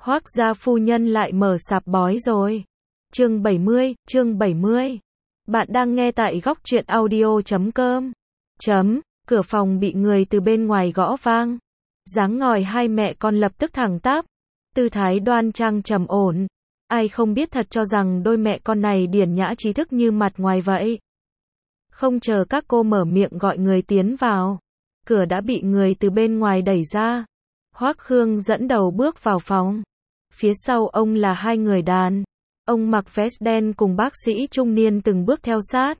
Hoác gia phu nhân lại mở sạp bói rồi. Chương 70. Bạn đang nghe tại góc truyện audio.com. Cửa phòng bị người từ bên ngoài gõ vang. Dáng ngồi hai mẹ con lập tức thẳng tắp, tư thái đoan trang trầm ổn. Ai không biết thật cho rằng đôi mẹ con này điển nhã trí thức như mặt ngoài vậy. Không chờ các cô mở miệng gọi người tiến vào, cửa đã bị người từ bên ngoài đẩy ra. Hoác Khương dẫn đầu bước vào phòng. Phía sau ông là hai người đàn. Ông mặc vest đen cùng bác sĩ trung niên từng bước theo sát.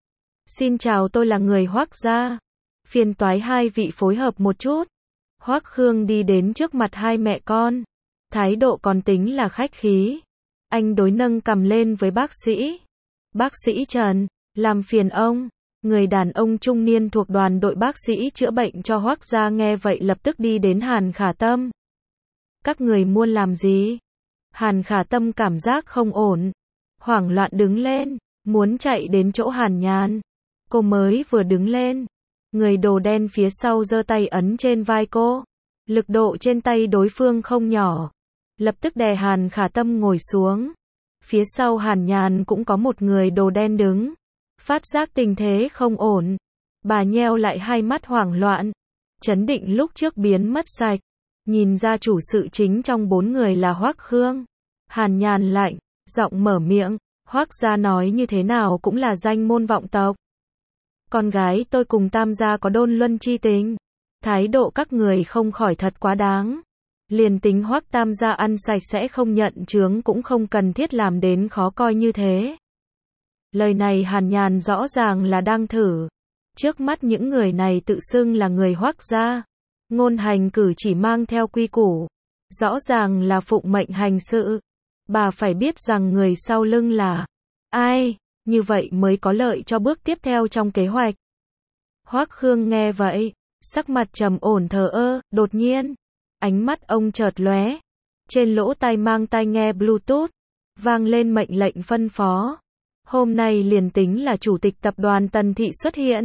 Xin chào, tôi là người Hoác gia. Phiền toái hai vị phối hợp một chút. Hoác Khương đi đến trước mặt hai mẹ con. Thái độ còn tính là khách khí. Anh đối nâng cầm lên với bác sĩ. Bác sĩ Trần, làm phiền ông. Người đàn ông trung niên thuộc đoàn đội bác sĩ chữa bệnh cho Hoác gia nghe vậy lập tức đi đến Hàn Khả Tâm. Các người muốn làm gì? Hàn Khả Tâm cảm giác không ổn, hoảng loạn đứng lên, muốn chạy đến chỗ Hàn Nhàn. Cô mới vừa đứng lên, người đồ đen phía sau giơ tay ấn trên vai cô. Lực độ trên tay đối phương không nhỏ, lập tức đè Hàn Khả Tâm ngồi xuống. Phía sau Hàn Nhàn cũng có một người đồ đen đứng. Phát giác tình thế không ổn, bà nheo lại hai mắt hoảng loạn. Chấn định lúc trước biến mất sạch. Nhìn ra chủ sự chính trong bốn người là Hoác Khương. Hàn Nhàn lạnh giọng mở miệng, Hoác gia nói như thế nào cũng là danh môn vọng tộc. Con gái tôi cùng Tam gia có đôn luân chi tình. Thái độ các người không khỏi thật quá đáng. Liền tính Hoác Tam gia ăn sạch sẽ không nhận chướng cũng không cần thiết làm đến khó coi như thế. Lời này Hàn Nhàn rõ ràng là đang thử. Trước mắt những người này tự xưng là người Hoác gia. Ngôn hành cử chỉ mang theo quy củ. Rõ ràng là phụng mệnh hành sự. Bà phải biết rằng người sau lưng là ai, như vậy mới có lợi cho bước tiếp theo trong kế hoạch. Hoác Khương nghe vậy, sắc mặt trầm ổn thờ ơ, đột nhiên, ánh mắt ông chợt lóe. Trên lỗ tai mang tai nghe Bluetooth, vang lên mệnh lệnh phân phó. Hôm nay liền tính là chủ tịch tập đoàn Tần Thị xuất hiện.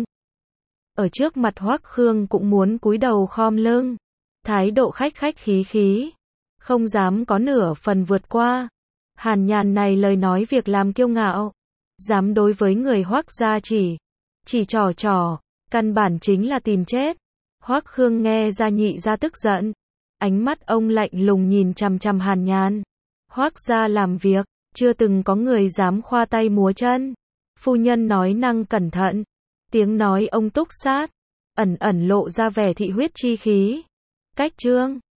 Ở trước mặt Hoác Khương cũng muốn cúi đầu khom lưng. Thái độ khách khí. Không dám có nửa phần vượt qua. Hàn Nhàn này lời nói việc làm kiêu ngạo. Dám đối với người Hoác gia chỉ trò, căn bản chính là tìm chết. Hoác Khương nghe ra nhị ra tức giận. Ánh mắt ông lạnh lùng nhìn chằm chằm Hàn Nhàn. Hoác gia làm việc, chưa từng có người dám khoa tay múa chân. Phu nhân nói năng cẩn thận. Tiếng nói ông túc sát, ẩn lộ ra vẻ thị huyết chi khí. Cách trương,